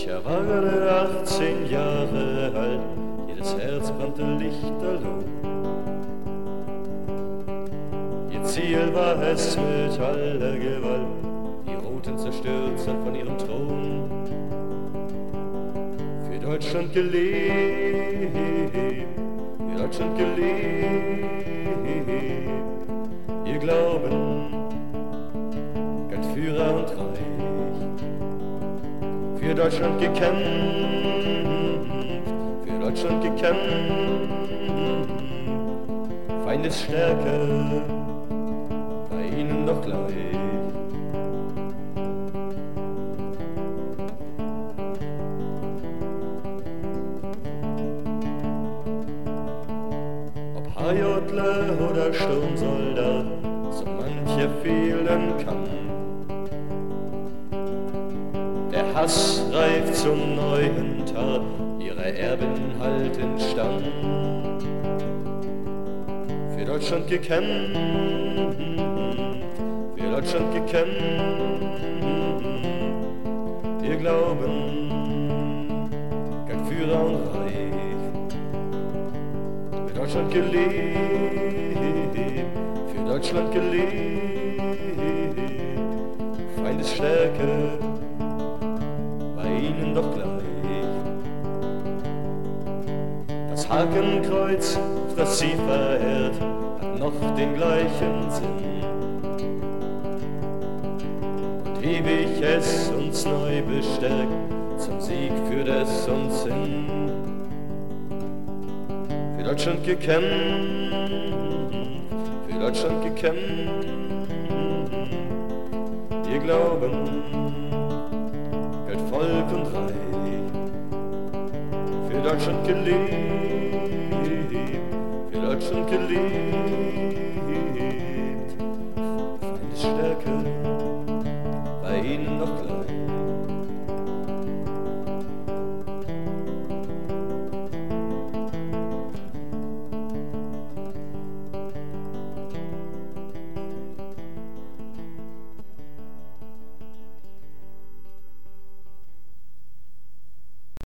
Tja, war gerade 18 Jahre alt, jedes Herz brannte lichterloh. Ihr Ziel war es mit aller Gewalt, die Roten zerstürzen von ihrem Thron. Für Deutschland gelebt, für Deutschland gelebt, ihr Glauben galt Führer und Reich. Für Deutschland gekämpft, für Deutschland gekämpft, Feindesstärke bei ihnen doch gleich. Ob Hajotler oder Sturmsoldat, so mancher fiel im Kampf. Der Hass reift zum neuen Tat, ihre Erben halten stand. Für Deutschland gekämpft, für Deutschland gekämpft, ihr Glauben galt Führer und Reich. Für Deutschland gelebt, für Deutschland gelebt, Feindesstärke bei ihnen doch gleich. Das Hakenkreuz, das sie verehrt, hat noch den gleichen Sinn. Und ewig es uns neu bestärkt, zum Sieg führt es uns hin. Für Deutschland gekämpft, für Deutschland gekämpft, ihr Glauben galt Volk und Reich. Für Deutschland gelebt, für Deutschland gelebt,